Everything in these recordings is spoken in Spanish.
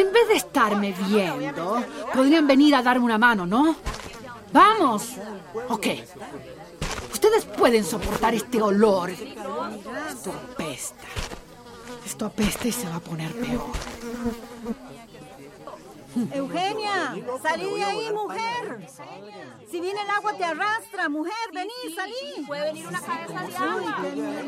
En vez de estarme viendo, podrían venir a darme una mano, ¿no? ¡Vamos! Ok. Ustedes pueden soportar este olor. Esto apesta. Esto apesta y se va a poner peor. Eugenia, salí de ahí, mujer. Si viene el agua te arrastra, mujer, vení, salí. Puede venir una cabeza de agua.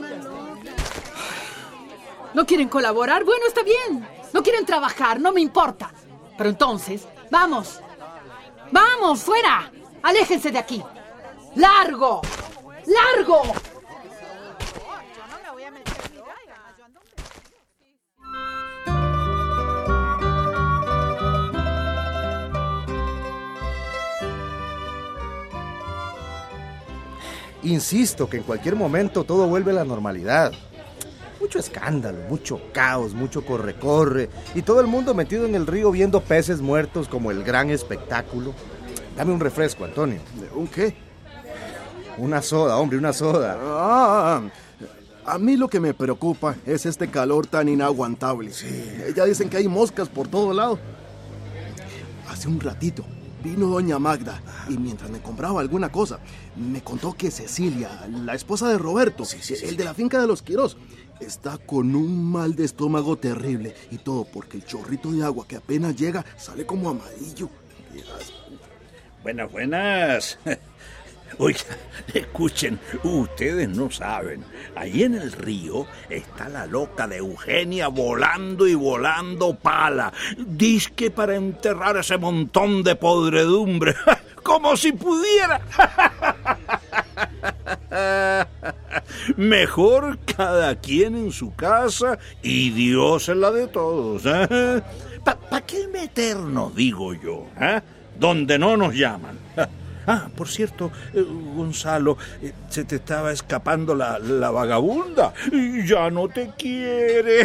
¿No quieren colaborar? Bueno, está bien. ¿No quieren trabajar? No me importa. Pero entonces, vamos. ¡Vamos, fuera! ¡Aléjense de aquí! ¡Largo! ¡Largo! Insisto que en cualquier momento todo vuelve a la normalidad. Mucho escándalo, mucho caos, mucho corre-corre y todo el mundo metido en el río viendo peces muertos como el gran espectáculo. Dame un refresco, Antonio. ¿Un qué? Una soda, hombre, una soda. A mí lo que me preocupa es este calor tan inaguantable. Sí. Ya dicen que hay moscas por todo lado. Hace un ratito vino doña Magda y mientras me compraba alguna cosa, me contó que Cecilia, la esposa de Roberto, el de la finca de los Quirós, está con un mal de estómago terrible y todo porque el chorrito de agua que apenas llega sale como amarillo. Buenas. Oiga, escuchen, ustedes no saben. Ahí en el río está la loca de Eugenia volando y volando pala. Dizque para enterrar ese montón de podredumbre. ¡Como si pudiera! Mejor cada quien en su casa y Dios en la de todos. ¿Para qué meternos, digo yo? Donde no nos llaman. Por cierto, Gonzalo, se te estaba escapando la vagabunda. Ya no te quiere.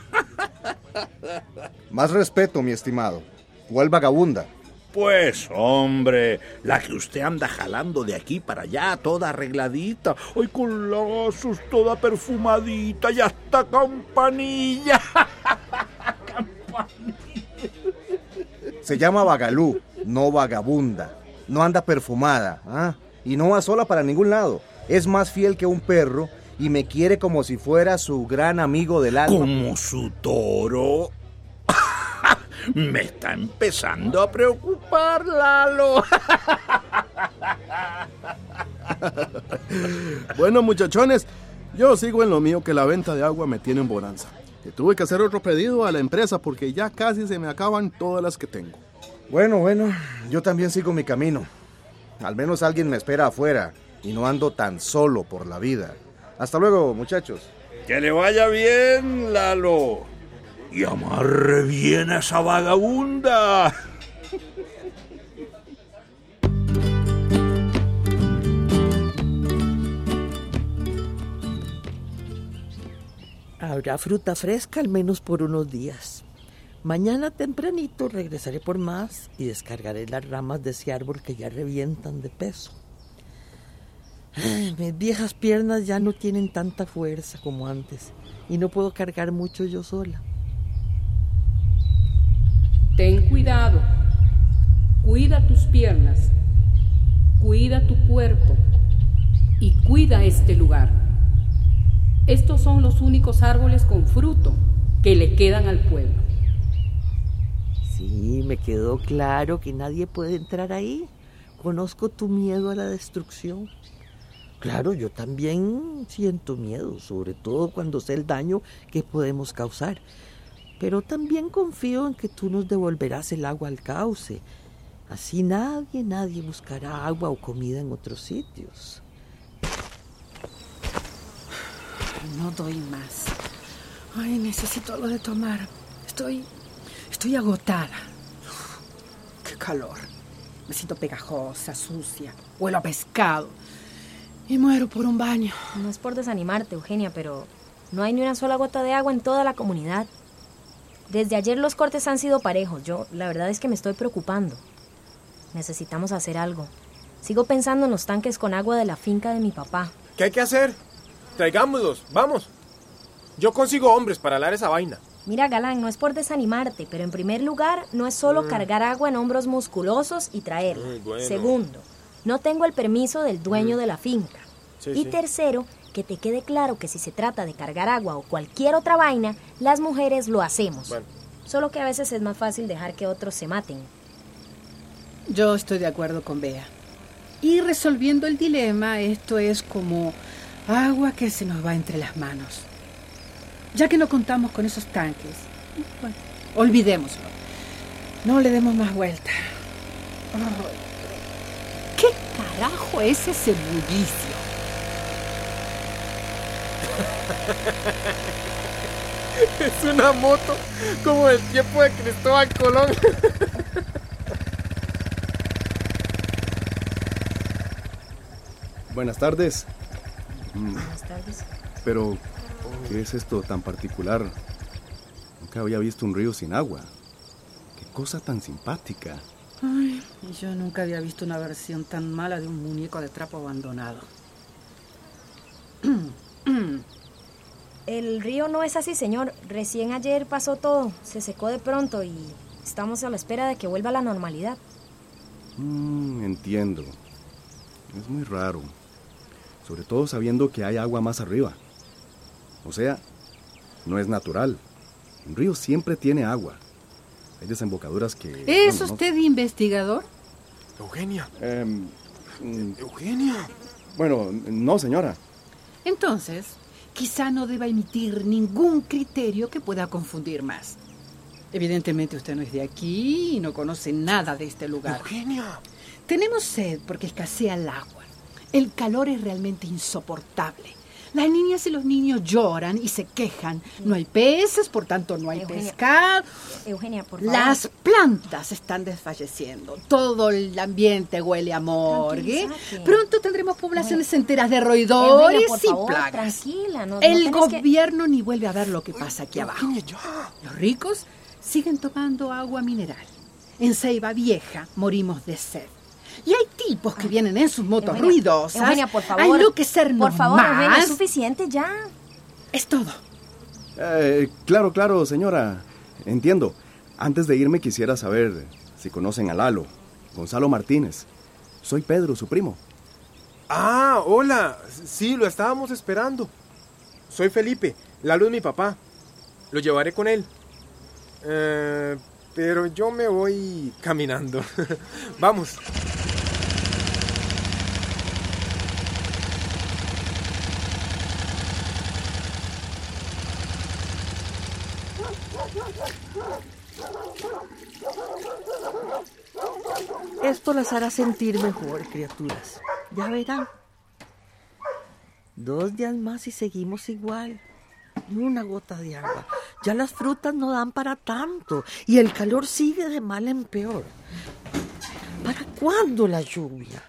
Más respeto, mi estimado. ¿Cuál vagabunda? Pues, hombre, la que usted anda jalando de aquí para allá, toda arregladita, hoy con lazos, toda perfumadita y hasta campanilla. Campanilla. Se llama Vagalú, no vagabunda. No anda perfumada, y no va sola para ningún lado. Es más fiel que un perro y me quiere como si fuera su gran amigo del alma. ¿Como su toro? Me está empezando a preocupar, Lalo. Bueno, muchachones, yo sigo en lo mío, que la venta de agua me tiene en bonanza. Que tuve que hacer otro pedido a la empresa porque ya casi se me acaban todas las que tengo. Bueno, yo también sigo mi camino. Al menos alguien me espera afuera y no ando tan solo por la vida. Hasta luego, muchachos. Que le vaya bien, Lalo. Y amarre bien a esa vagabunda. Habrá fruta fresca al menos por unos días. Mañana tempranito regresaré por más y descargaré las ramas de ese árbol que ya revientan de peso. Mis viejas piernas ya no tienen tanta fuerza como antes y no puedo cargar mucho yo sola. Ten cuidado. Cuida tus piernas. Cuida tu cuerpo. Y cuida este lugar. Estos son los únicos árboles con fruto que le quedan al pueblo. Sí, me quedó claro que nadie puede entrar ahí. Conozco tu miedo a la destrucción. Claro, yo también siento miedo, sobre todo cuando sé el daño que podemos causar. Pero también confío en que tú nos devolverás el agua al cauce. Así nadie buscará agua o comida en otros sitios. No doy más. Ay, necesito algo de tomar. Estoy agotada. Qué calor. Me siento pegajosa, sucia. Huelo a pescado. Y muero por un baño. No es por desanimarte, Eugenia, pero no hay ni una sola gota de agua en toda la comunidad. Desde ayer los cortes han sido parejos. La verdad es que me estoy preocupando. Necesitamos hacer algo. Sigo pensando en los tanques con agua de la finca de mi papá. ¿Qué hay que hacer? Traigámoslos, vamos. Yo consigo hombres para alar esa vaina. Mira, Galán, no es por desanimarte, pero en primer lugar, no es solo cargar agua en hombros musculosos y traerla. Bueno. Segundo, no tengo el permiso del dueño de la finca. Y tercero, que te quede claro que si se trata de cargar agua o cualquier otra vaina, las mujeres lo hacemos. Bueno. Solo que a veces es más fácil dejar que otros se maten. Yo estoy de acuerdo con Bea. Y resolviendo el dilema, esto es como agua que se nos va entre las manos. Ya que no contamos con esos tanques, bueno, olvidémoslo. No le demos más vuelta. Oh, ¿qué carajo es ese bullicio? Es una moto como el tiempo de Cristóbal Colón. Buenas tardes. Buenas tardes. Pero, ¿qué es esto tan particular? Nunca había visto un río sin agua. Qué cosa tan simpática. Ay, yo nunca había visto una versión tan mala de un muñeco de trapo abandonado. El río no es así, señor. Recién ayer pasó todo. Se secó de pronto y estamos a la espera de que vuelva a la normalidad. Entiendo. Es muy raro. Sobre todo sabiendo que hay agua más arriba. O sea, no es natural. Un río siempre tiene agua. Hay desembocaduras que... ¿Es bueno, usted investigador? Eugenia. no... Eugenia. Bueno, no, señora. Entonces, quizá no deba emitir ningún criterio que pueda confundir más. Evidentemente usted no es de aquí y no conoce nada de este lugar. Eugenia. Tenemos sed porque escasea el agua. El calor es realmente insoportable. Las niñas y los niños lloran y se quejan. No hay peces, por tanto no hay pescado. Eugenia, por favor. Las plantas están desfalleciendo. Todo el ambiente huele a morgue. Tranquilízate. Pronto tendremos poblaciones enteras de roedores Eugenia, por y favor, plagas. tranquila. El tienes que- gobierno ni vuelve a ver lo que pasa aquí abajo. Eugenia, ya. Los ricos siguen tomando agua mineral. En Ceiba Vieja morimos de sed. Y hay tipos que vienen en sus motos Eugenia, ruidosas Eugenia, por favor. a enloquecernos Por favor, Eugenia, más. es suficiente ya. Es todo. Claro, señora. Entiendo. Antes de irme quisiera saber si conocen a Lalo, Gonzalo Martínez. Soy Pedro, su primo. Ah, hola. Sí, lo estábamos esperando. Soy Felipe. Lalo es mi papá. Lo llevaré con él. Pero yo me voy caminando. Vamos. Esto las hará sentir mejor, criaturas. Ya verán. 2 días más y seguimos igual. Ni una gota de agua. Ya las frutas no dan para tanto. Y el calor sigue de mal en peor. ¿Para cuándo la lluvia?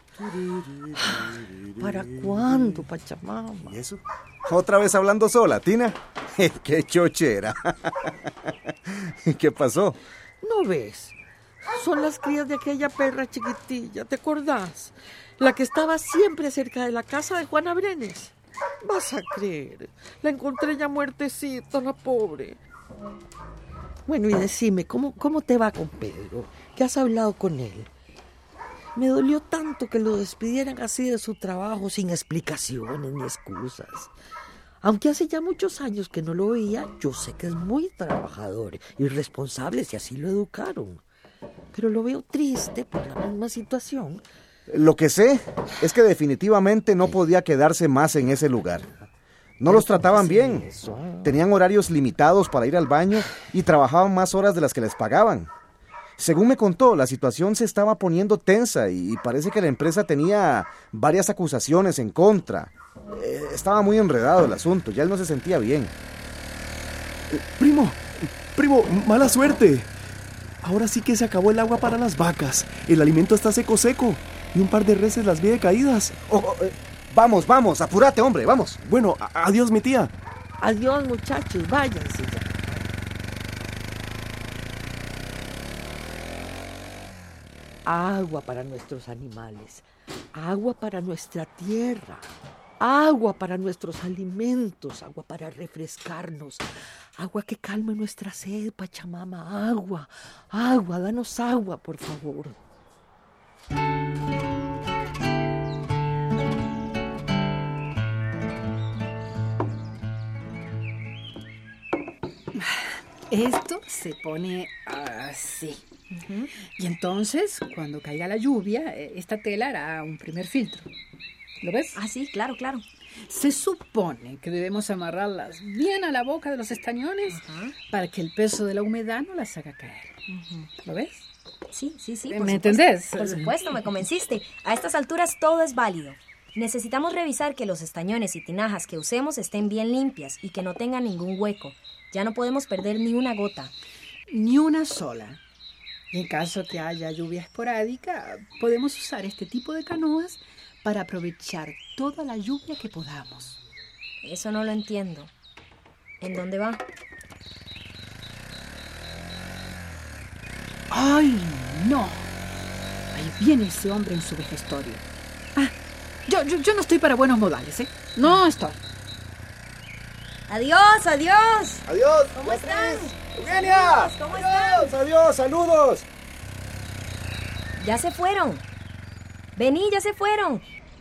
¿Para cuándo, Pachamama? ¿Y eso? ¿Otra vez hablando sola, Tina? ¡Qué chochera! ¿Qué pasó? ¿No ves? Son las crías de aquella perra chiquitilla, ¿te acordás? La que estaba siempre cerca de la casa de Juana Brenes. Vas a creer, la encontré ya muertecita, la pobre. Bueno, y decime, ¿cómo te va con Pedro? ¿Qué has hablado con él? Me dolió tanto que lo despidieran así de su trabajo, sin explicaciones ni excusas. Aunque hace ya muchos años que no lo veía, yo sé que es muy trabajador y responsable, si así lo educaron. Pero lo veo triste por la misma situación. Lo que sé es que definitivamente no podía quedarse más en ese lugar. No los trataban bien. Tenían horarios limitados para ir al baño y trabajaban más horas de las que les pagaban. Según me contó, la situación se estaba poniendo tensa y parece que la empresa tenía varias acusaciones en contra. Estaba muy enredado el asunto, ya él no se sentía bien. Primo, mala suerte. Ahora sí que se acabó el agua para las vacas. El alimento está seco. Y un par de reses las vi decaídas. Vamos, apúrate, hombre, vamos. Bueno, adiós, mi tía. Adiós, muchachos, váyanse ya. Agua para nuestros animales, agua para nuestra tierra, agua para nuestros alimentos, agua para refrescarnos, agua que calme nuestra sed, Pachamama, agua, agua, danos agua, por favor. Esto se pone así. Y entonces, cuando caiga la lluvia, esta tela hará un primer filtro. ¿Lo ves? Ah, sí, claro, claro. Se supone que debemos amarrarlas bien a la boca de los estañones para que el peso de la humedad no las haga caer. ¿Lo ves? Sí. ¿Me entendés? Por supuesto, me convenciste. A estas alturas todo es válido. Necesitamos revisar que los estañones y tinajas que usemos estén bien limpias y que no tengan ningún hueco. Ya no podemos perder ni una gota. Ni una sola. Y en caso que haya lluvia esporádica, podemos usar este tipo de canoas para aprovechar toda la lluvia que podamos. Eso no lo entiendo. ¿En dónde va? ¡Ay, no! Ahí viene ese hombre en su vejestorio. Yo no estoy para buenos modales, ¿eh? No estoy. ¡Adiós! ¡Adiós! ¿Cómo están? ¡Eugenia! ¿Cómo están? ¡Adiós! ¡Saludos! Ya se fueron. Vení, ya se fueron.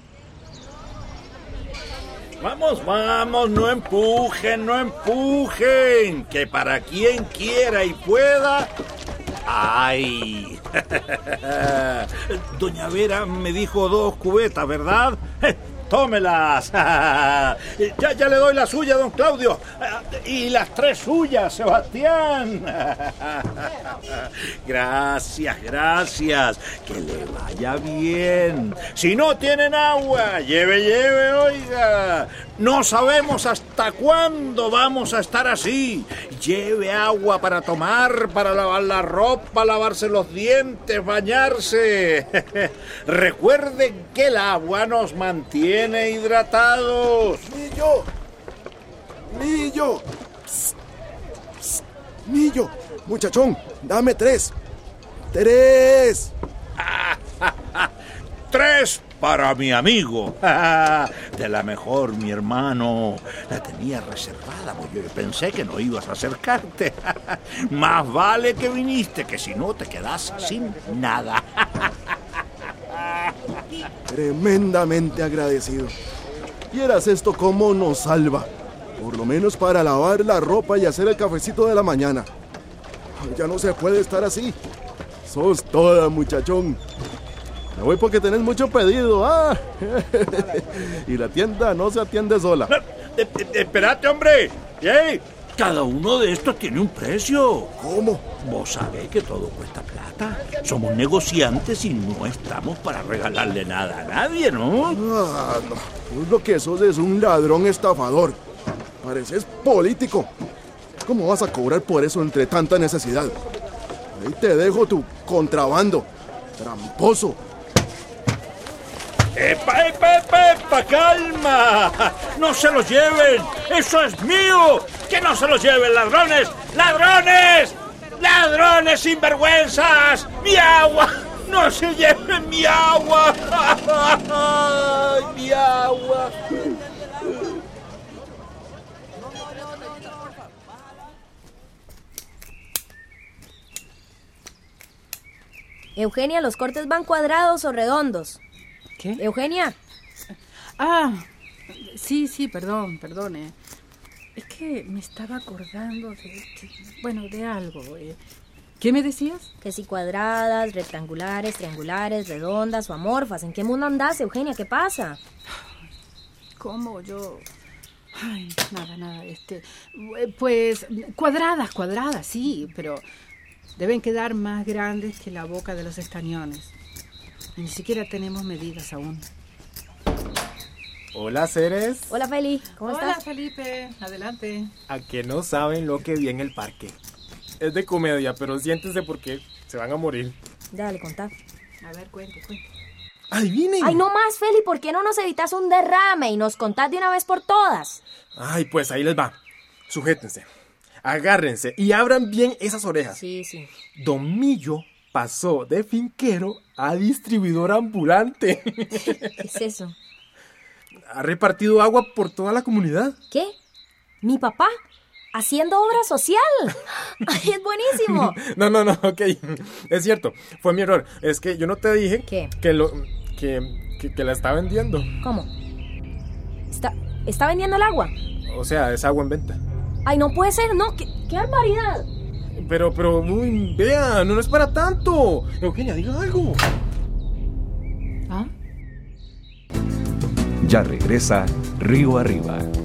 Vamos, no empujen, que para quien quiera y pueda... ¡Ay! Doña Vera me dijo 2 cubetas, ¿verdad? ¡Tómelas! Ya le doy la suya, don Claudio. Y las 3 suyas, Sebastián. Gracias. Que le vaya bien. Si no tienen agua, lleve, oiga. No sabemos hasta cuándo vamos a estar así. Lleve agua para tomar, para lavar la ropa, lavarse los dientes, bañarse. Recuerden que el agua nos mantiene hidratados. Millo. Millo, muchachón, dame 3. 3. 3 para mi amigo. De la mejor, mi hermano. La tenía reservada, porque yo pensé que no ibas a acercarte. Más vale que viniste, que si no te quedas sin nada. Tremendamente agradecido. Vieras esto cómo nos salva. Por lo menos para lavar la ropa y hacer el cafecito de la mañana. Ya no se puede estar así. Sos toda, muchachón. Me voy porque tenés mucho pedido, Y la tienda no se atiende sola. Espérate, hombre. ¡Ey! Cada uno de estos tiene un precio. ¿Cómo? Vos sabés que todo cuesta plata. Somos negociantes y no estamos para regalarle nada a nadie, ¿no? No. Vos lo que sos es un ladrón estafador. Pareces político. ¿Cómo vas a cobrar por eso entre tanta necesidad? Ahí te dejo tu contrabando. Tramposo. ¡Epa! ¡Calma! ¡No se los lleven! ¡Eso es mío! ¡Que no se los lleven, ladrones! ¡Ladrones! ¡Ladrones sinvergüenzas! ¡Mi agua! ¡No se lleven mi agua! ¡Ay, mi agua! Eugenia, ¿los cortes van cuadrados o redondos? ¿Qué? Eugenia. Sí, perdón. Es que me estaba acordando de algo. ¿Qué me decías? Que si cuadradas, rectangulares, triangulares, redondas o amorfas. ¿En qué mundo andás, Eugenia? ¿Qué pasa? ¿Cómo yo? Ay, nada. Pues cuadradas, sí, pero deben quedar más grandes que la boca de los estañones. Ni siquiera tenemos medidas aún. Hola, Ceres. Hola, Feli. ¿Cómo estás? Hola, Felipe. Adelante. A que no saben lo que vi en el parque. Es de comedia, pero siéntense porque se van a morir. Dale, contá. A ver, cuente. ¡Adivinen! Ay, no más, Feli. ¿Por qué no nos evitas un derrame y nos contás de una vez por todas? Ay, pues ahí les va. Sujétense, agárrense y abran bien esas orejas. Sí. Don Millo pasó de finquero a distribuidor ambulante. ¿Qué es eso? ha repartido agua por toda la comunidad. ¿Qué? ¿Mi papá? ¿Haciendo obra social? ¡Ay, es buenísimo! No, ok. Es cierto, fue mi error. Es que yo no te dije ¿Qué? que la está vendiendo. ¿Cómo? ¿Está vendiendo el agua? O sea, es agua en venta. ¡Ay, no puede ser! ¡No! ¡Qué barbaridad! Pero, uy, vea, no es para tanto. Eugenia, diga algo. ¿Ah? Ya regresa Río Arriba.